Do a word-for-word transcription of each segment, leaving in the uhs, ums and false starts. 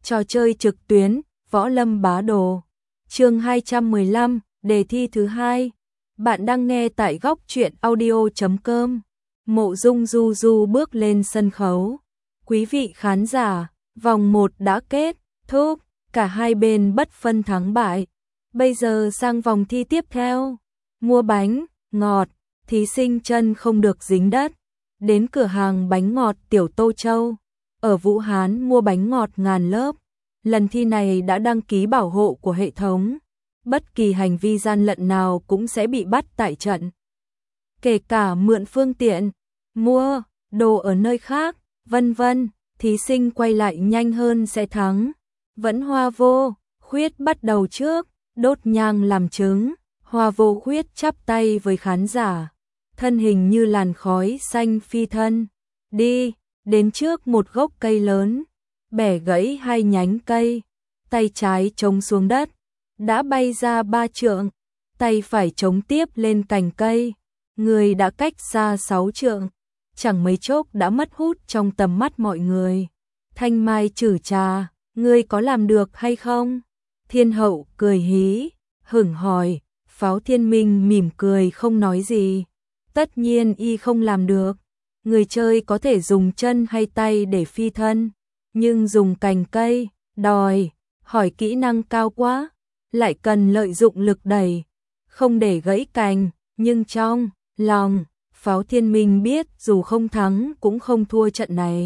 Trò chơi trực tuyến, Võ Lâm Bá Đồ. Chương hai trăm mười lăm, đề thi thứ hai. Bạn đang nghe tại góc truyện audio chấm com. Mộ Dung Du Du bước lên sân khấu. Quý vị khán giả, vòng một đã kết thúc, cả hai bên bất phân thắng bại. Bây giờ sang vòng thi tiếp theo. Mua bánh ngọt, thí sinh chân không được dính đất. Đến cửa hàng bánh ngọt Tiểu Tô Châu. Ở Vũ Hán mua bánh ngọt ngàn lớp. Lần thi này đã đăng ký bảo hộ của hệ thống. Bất kỳ hành vi gian lận nào cũng sẽ bị bắt tại trận. Kể cả mượn phương tiện, mua đồ ở nơi khác, vân vân, thí sinh quay lại nhanh hơn sẽ thắng. Vẫn Hoa Vô Khuyết bắt đầu trước, đốt nhang làm chứng. Hoa Vô Khuyết chắp tay với khán giả, thân hình như làn khói xanh phi thân, đi đến trước một gốc cây lớn, bẻ gãy hai nhánh cây, tay trái chống xuống đất, đã bay ra ba trượng, tay phải chống tiếp lên cành cây, người đã cách xa sáu trượng, chẳng mấy chốc đã mất hút trong tầm mắt mọi người. Thanh Mai Trử Trà, ngươi có làm được hay không? Thiên hậu cười hí, hửng hỏi. Pháo Thiên Minh mỉm cười không nói gì. Tất nhiên y không làm được. Người chơi có thể dùng chân hay tay để phi thân, nhưng dùng cành cây, đòi, hỏi kỹ năng cao quá, lại cần lợi dụng lực đẩy, không để gãy cành, nhưng trong lòng, Pháo Thiên Minh biết dù không thắng cũng không thua trận này.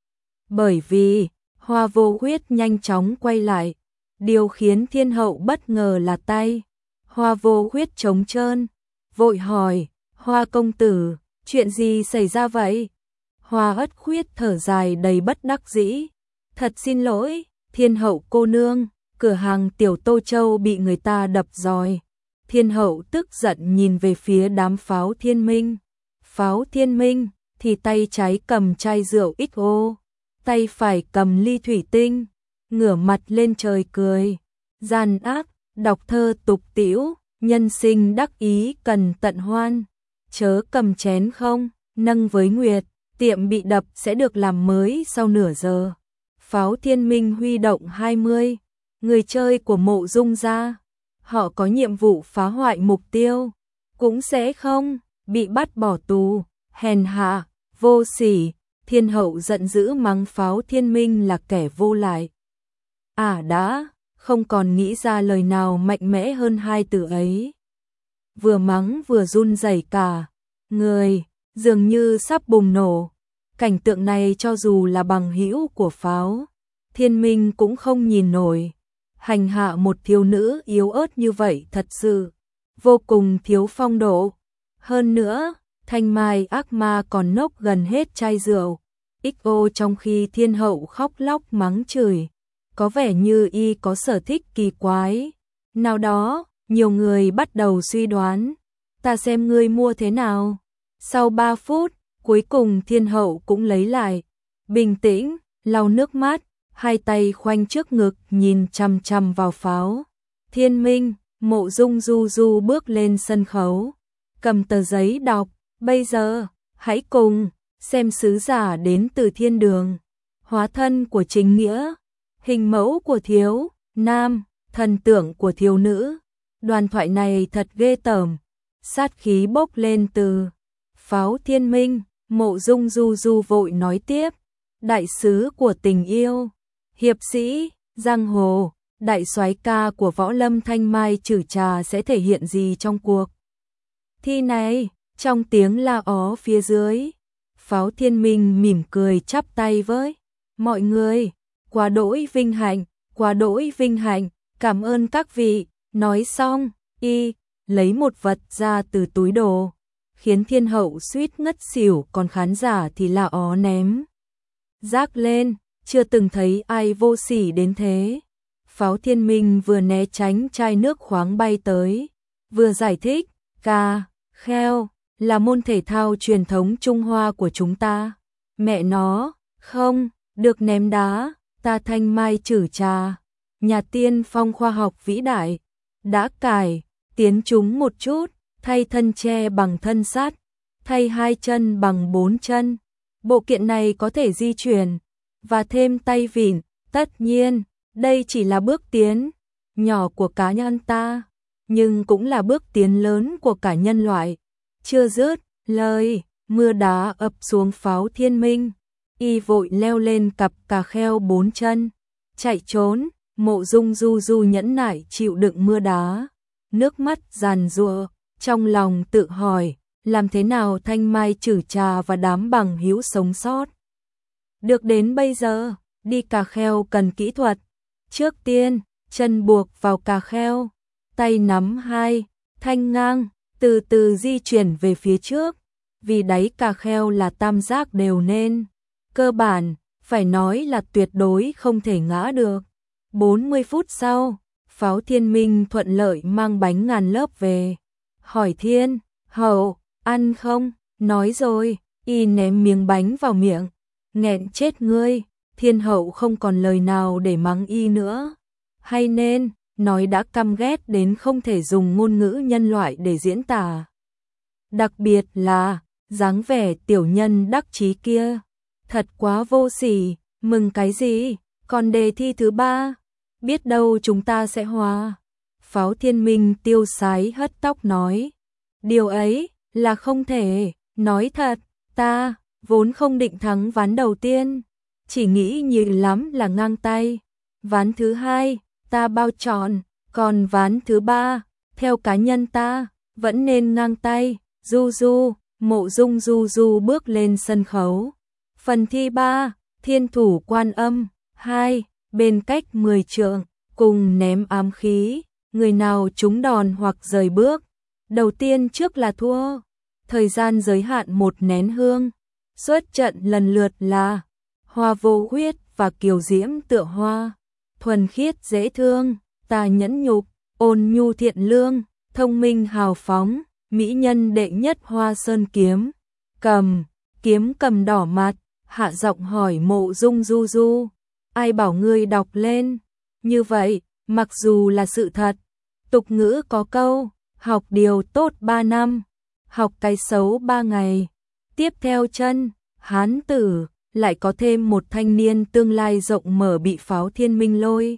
Bởi vì, Hoa Vô Khuyết nhanh chóng quay lại, điều khiến thiên hậu bất ngờ là tay. Hoa Vô Khuyết trống trơn, vội hỏi, Hoa công tử, chuyện gì xảy ra vậy? Hoa Ất Khuyết thở dài đầy bất đắc dĩ, thật xin lỗi, thiên hậu cô nương, cửa hàng Tiểu Tô Châu bị người ta đập rồi. Thiên hậu tức giận nhìn về phía đám Pháo Thiên Minh. Pháo Thiên Minh thì tay trái cầm chai rượu ích ô, tay phải cầm ly thủy tinh, ngửa mặt lên trời cười, gian ác. Đọc thơ tục tĩu, nhân sinh đắc ý cần tận hoan, chớ cầm chén không, nâng với nguyệt, tiệm bị đập sẽ được làm mới sau nửa giờ. Pháo Thiên Minh huy động hai mươi, người chơi của Mộ Dung gia, họ có nhiệm vụ phá hoại mục tiêu, cũng sẽ không bị bắt bỏ tù, hèn hạ, vô sỉ. Thiên hậu giận dữ mắng Pháo Thiên Minh là kẻ vô lại. À đã không còn nghĩ ra lời nào mạnh mẽ hơn hai từ ấy. Vừa mắng vừa run rẩy cả người, dường như sắp bùng nổ. Cảnh tượng này cho dù là bằng hữu của Pháo Thiên Minh cũng không nhìn nổi. Hành hạ một thiếu nữ yếu ớt như vậy thật sự vô cùng thiếu phong độ. Hơn nữa, Thanh Mai ác ma còn nốc gần hết chai rượu ích ô trong khi thiên hậu khóc lóc mắng chửi. Có vẻ như y có sở thích kỳ quái. Nào đó, nhiều người bắt đầu suy đoán. Ta xem ngươi mua thế nào. Sau ba phút, cuối cùng thiên hậu cũng lấy lại. Bình tĩnh, lau nước mắt, hai tay khoanh trước ngực nhìn chằm chằm vào Pháo Thiên Minh. Mộ Dung Du Du bước lên sân khấu, cầm tờ giấy đọc. Bây giờ, hãy cùng xem sứ giả đến từ thiên đường, hóa thân của chính nghĩa, hình mẫu của thiếu nam, thần tượng của thiếu nữ. Đoàn thoại này thật ghê tởm, sát khí bốc lên từ Pháo Thiên Minh. Mộ Dung Du Du vội nói tiếp, đại sứ của tình yêu, hiệp sĩ giang hồ, đại soái ca của võ lâm Thanh Mai Trử Trà sẽ thể hiện gì trong cuộc thi này? Trong tiếng la ó phía dưới, Pháo Thiên Minh mỉm cười chắp tay với mọi người. Quá đỗi vinh hạnh, quá đỗi vinh hạnh, cảm ơn các vị. Nói xong, y lấy một vật ra từ túi đồ, khiến thiên hậu suýt ngất xỉu, còn khán giả thì la ó ném rác lên, chưa từng thấy ai vô sỉ đến thế. Pháo Thiên Minh vừa né tránh chai nước khoáng bay tới, vừa giải thích, ca, kheo, là môn thể thao truyền thống Trung Hoa của chúng ta. Mẹ nó, không, được ném đá. Ta Thanh Mai Trử Trà, nhà tiên phong khoa học vĩ đại, đã cải tiến chúng một chút, thay thân tre bằng thân sắt, thay hai chân bằng bốn chân. Bộ kiện này có thể di chuyển, và thêm tay vịn, Tất nhiên, đây chỉ là bước tiến nhỏ của cá nhân ta, nhưng cũng là bước tiến lớn của cả nhân loại. Chưa dứt lời, mưa đá ập xuống Pháo Thiên Minh, y vội leo lên cặp cà kheo bốn chân, chạy trốn. Mộ Dung Du Du nhẫn nại chịu đựng mưa đá, nước mắt giàn giụa, trong lòng tự hỏi, làm thế nào Thanh Mai Trử Trà và đám bằng hữu sống sót được đến bây giờ. Đi cà kheo cần kỹ thuật. Trước tiên, chân buộc vào cà kheo, tay nắm hai thanh ngang, từ từ di chuyển về phía trước, vì đáy cà kheo là tam giác đều nên, cơ bản, phải nói là tuyệt đối không thể ngã được. bốn mươi phút sau, Pháo Thiên Minh thuận lợi mang bánh ngàn lớp về. Hỏi Thiên Hậu, ăn không? Nói rồi, y ném miếng bánh vào miệng. Nghẹn chết ngươi. Thiên Hậu không còn lời nào để mắng y nữa. Hay nên, nói đã căm ghét đến không thể dùng ngôn ngữ nhân loại để diễn tả. Đặc biệt là, dáng vẻ tiểu nhân đắc chí kia. Thật quá vô sỉ, mừng cái gì, còn đề thi thứ ba. Biết đâu chúng ta sẽ hòa. Pháo Thiên Minh tiêu sái hất tóc nói. Điều ấy là không thể, nói thật, ta vốn không định thắng ván đầu tiên, chỉ nghĩ nhiều lắm là ngang tay. Ván thứ hai, ta bao tròn, còn ván thứ ba, theo cá nhân ta, vẫn nên ngang tay. Du Du, Mộ Dung Du Du bước lên sân khấu. Phần thi ba, Thiên Thủ Quan Âm, hai, bên cách mười trượng, cùng ném ám khí, người nào trúng đòn hoặc rời bước. Đầu tiên trước là thua. Thời gian giới hạn một nén hương. Xuất trận lần lượt là Hoa Vô Huyết và Kiều Diễm Tựa Hoa, thuần khiết dễ thương, tà nhẫn nhục, ôn nhu thiện lương, thông minh hào phóng, mỹ nhân đệ nhất Hoa Sơn Kiếm Cầm. Kiếm Cầm đỏ mặt, hạ giọng hỏi Mộ Dung Du Du, ai bảo ngươi đọc lên như vậy? Mặc dù là sự thật, tục ngữ có câu, học điều tốt ba năm, học cái xấu ba ngày. Tiếp theo chân, hán tử, lại có thêm một thanh niên tương lai rộng mở bị Pháo Thiên Minh lôi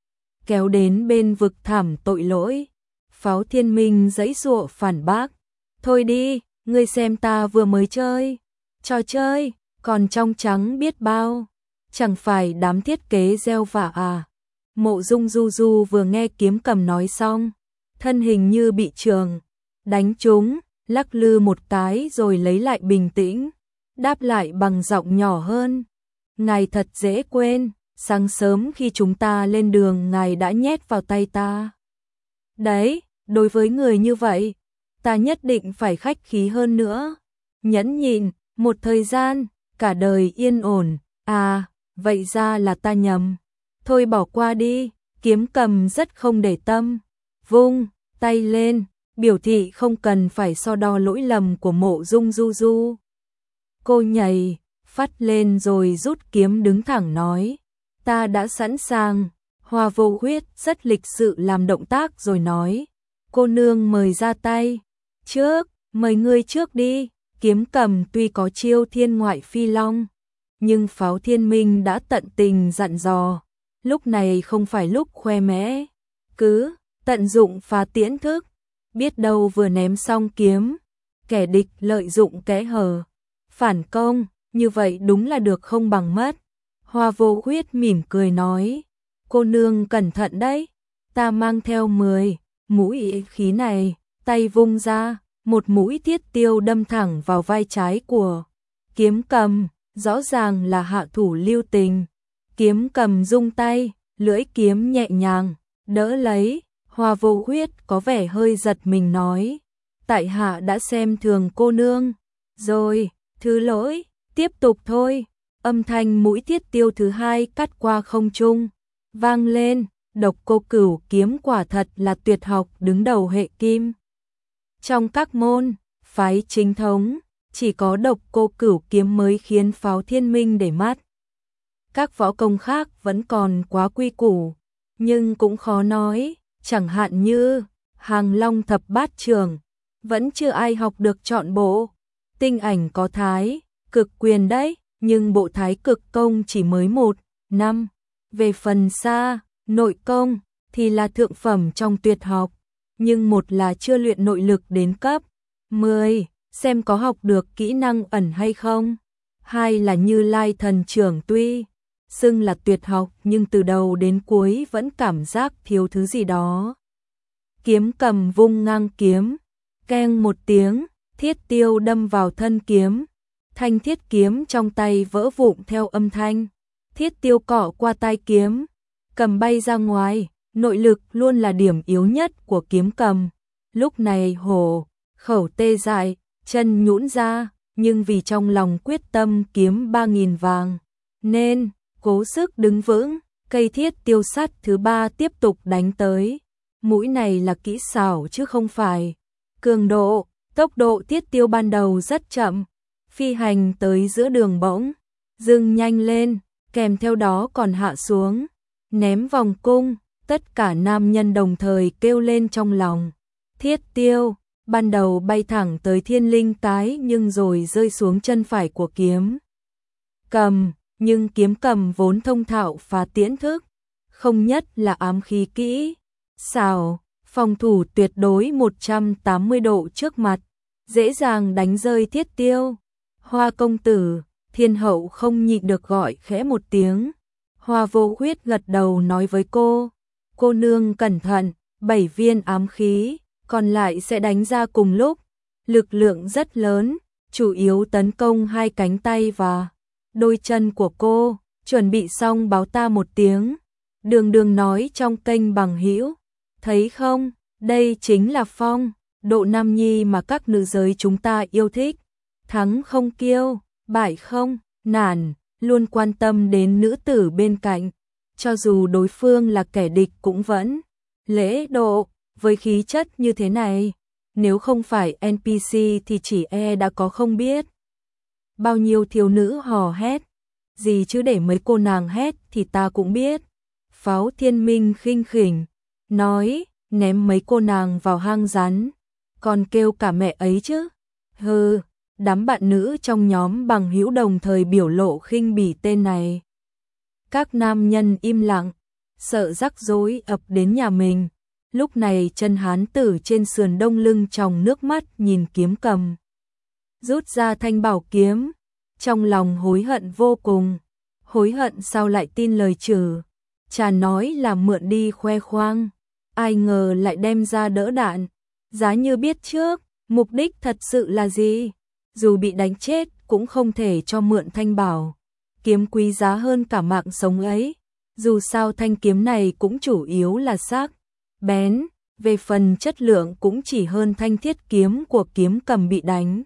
kéo đến bên vực thẳm tội lỗi. Pháo Thiên Minh giãy giụa phản bác, thôi đi, ngươi xem ta vừa mới chơi trò chơi, còn trong trắng biết bao, chẳng phải đám thiết kế gieo vạ à. Mộ Dung Du Du vừa nghe Kiếm Cầm nói xong, thân hình như bị trường đánh trúng, lắc lư một cái rồi lấy lại bình tĩnh, đáp lại bằng giọng nhỏ hơn. Ngài thật dễ quên, sáng sớm khi chúng ta lên đường ngài đã nhét vào tay ta. Đấy, đối với người như vậy, ta nhất định phải khách khí hơn nữa. Nhẫn nhịn, một thời gian, cả đời yên ổn. À, vậy ra là ta nhầm. Thôi bỏ qua đi. Kiếm Cầm rất không để tâm, vung tay lên, biểu thị không cần phải so đo lỗi lầm của Mộ Dung Du Du. Cô nhảy phát lên rồi rút kiếm đứng thẳng nói, ta đã sẵn sàng. Hoa Vô Huyết rất lịch sự làm động tác rồi nói, cô nương mời ra tay. Trước, mời ngươi trước đi. Kiếm Cầm tuy có chiêu thiên ngoại phi long, nhưng Pháo Thiên Minh đã tận tình dặn dò, lúc này không phải lúc khoe mẽ, cứ tận dụng phá tiễn thức, biết đâu vừa ném xong kiếm, kẻ địch lợi dụng kẽ hở phản công, như vậy đúng là được không bằng mất. Hoa Vô Huyết mỉm cười nói, cô nương cẩn thận đấy, ta mang theo mười mũi khí này. Tay vung ra, một mũi thiết tiêu đâm thẳng vào vai trái của Kiếm Cầm, rõ ràng là hạ thủ lưu tình. Kiếm Cầm rung tay, lưỡi kiếm nhẹ nhàng đỡ lấy. Hoa Vô Huyết có vẻ hơi giật mình nói, tại hạ đã xem thường cô nương rồi, thứ lỗi, tiếp tục thôi. Âm thanh mũi thiết tiêu thứ hai cắt qua không trung vang lên. Độc Cô Cửu kiếm quả thật là tuyệt học đứng đầu hệ kim. Trong các môn phái chính thống, chỉ có Độc Cô Cửu kiếm mới khiến Pháo Thiên Minh để mắt. Các võ công khác vẫn còn quá quy củ, nhưng cũng khó nói, chẳng hạn như Hàng Long thập bát trường, vẫn chưa ai học được trọn bộ. Tinh Ảnh có thái cực quyền đấy, nhưng bộ thái cực công chỉ mới một năm Về phần xa, nội công thì là thượng phẩm trong tuyệt học, nhưng một là chưa luyện nội lực đến cấp mười, xem có học được kỹ năng ẩn hay không. Hai là Như Lai thần trưởng tuy xưng là tuyệt học nhưng từ đầu đến cuối vẫn cảm giác thiếu thứ gì đó. Kiếm cầm vung ngang kiếm, keng một tiếng, thiết tiêu đâm vào thân kiếm. Thanh thiết kiếm trong tay vỡ vụn theo âm thanh. Thiết tiêu cọ qua tai kiếm, cầm bay ra ngoài. Nội lực luôn là điểm yếu nhất của kiếm cầm. Lúc này hổ khẩu tê dại, chân nhũn ra, nhưng vì trong lòng quyết tâm kiếm ba nghìn vàng, nên cố sức đứng vững. Cây thiết tiêu sắt thứ ba tiếp tục đánh tới. Mũi này là kỹ xảo chứ không phải cường độ. Tốc độ thiết tiêu ban đầu rất chậm, phi hành tới giữa đường bỗng dừng nhanh lên, kèm theo đó còn hạ xuống, ném vòng cung. Tất cả nam nhân đồng thời kêu lên trong lòng. Thiết tiêu ban đầu bay thẳng tới thiên linh cái nhưng rồi rơi xuống chân phải của kiếm cầm. Nhưng kiếm cầm vốn thông thạo phá tiễn thức, không nhất là ám khí kỹ xảo, phòng thủ tuyệt đối một trăm tám mươi độ trước mặt, dễ dàng đánh rơi thiết tiêu. Hoa công tử, thiên hậu không nhịn được gọi khẽ một tiếng. Hoa vô huyết gật đầu nói với cô, cô nương cẩn thận, bảy viên ám khí, còn lại sẽ đánh ra cùng lúc. Lực lượng rất lớn, chủ yếu tấn công hai cánh tay và đôi chân của cô. Chuẩn bị xong báo ta một tiếng. Đường Đường nói trong kênh bằng hữu, thấy không, đây chính là phong độ nam nhi mà các nữ giới chúng ta yêu thích. Thắng không kiêu, bại không nản, luôn quan tâm đến nữ tử bên cạnh, cho dù đối phương là kẻ địch cũng vẫn lễ độ. Với khí chất như thế này, nếu không phải en pê xê thì chỉ e đã có không biết bao nhiêu thiếu nữ hò hét. Gì chứ để mấy cô nàng hét thì ta cũng biết. Pháo Thiên Minh khinh khỉnh nói, ném mấy cô nàng vào hang rắn, còn kêu cả mẹ ấy chứ. Hừ, đám bạn nữ trong nhóm bằng hữu đồng thời biểu lộ khinh bỉ tên này. Các nam nhân im lặng, sợ rắc rối ập đến nhà mình. Lúc này chân hán tử trên sườn đông lưng tròng nước mắt nhìn kiếm cầm, rút ra thanh bảo kiếm, trong lòng hối hận vô cùng. Hối hận sao lại tin lời trừ chà nói là mượn đi khoe khoang, ai ngờ lại đem ra đỡ đạn. Giá như biết trước mục đích thật sự là gì, dù bị đánh chết cũng không thể cho mượn thanh bảo kiếm quý giá hơn cả mạng sống ấy. Dù sao thanh kiếm này cũng chủ yếu là sắc bén, về phần chất lượng cũng chỉ hơn thanh thiết kiếm của kiếm cầm bị đánh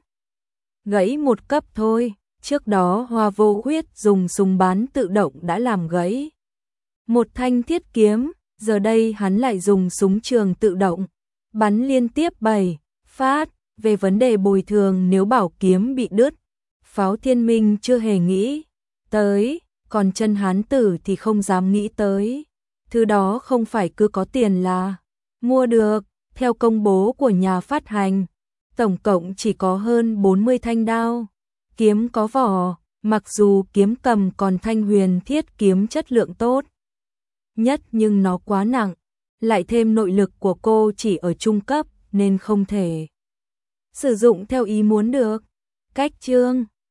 gãy một cấp thôi. Trước đó Hoa Vô Huyết dùng súng bắn tự động đã làm gãy một thanh thiết kiếm, giờ đây hắn lại dùng súng trường tự động bắn liên tiếp bảy phát. Về vấn đề bồi thường nếu bảo kiếm bị đứt, Pháo Thiên Minh chưa hề nghĩ tới, còn chân hán tử thì không dám nghĩ tới. Thứ đó không phải cứ có tiền là mua được. Theo công bố của nhà phát hành, tổng cộng chỉ có hơn bốn mươi thanh đao kiếm có vỏ, mặc dù kiếm cầm còn thanh huyền thiết kiếm chất lượng tốt nhất nhưng nó quá nặng, lại thêm nội lực của cô chỉ ở trung cấp nên không thể sử dụng theo ý muốn được. Cách chương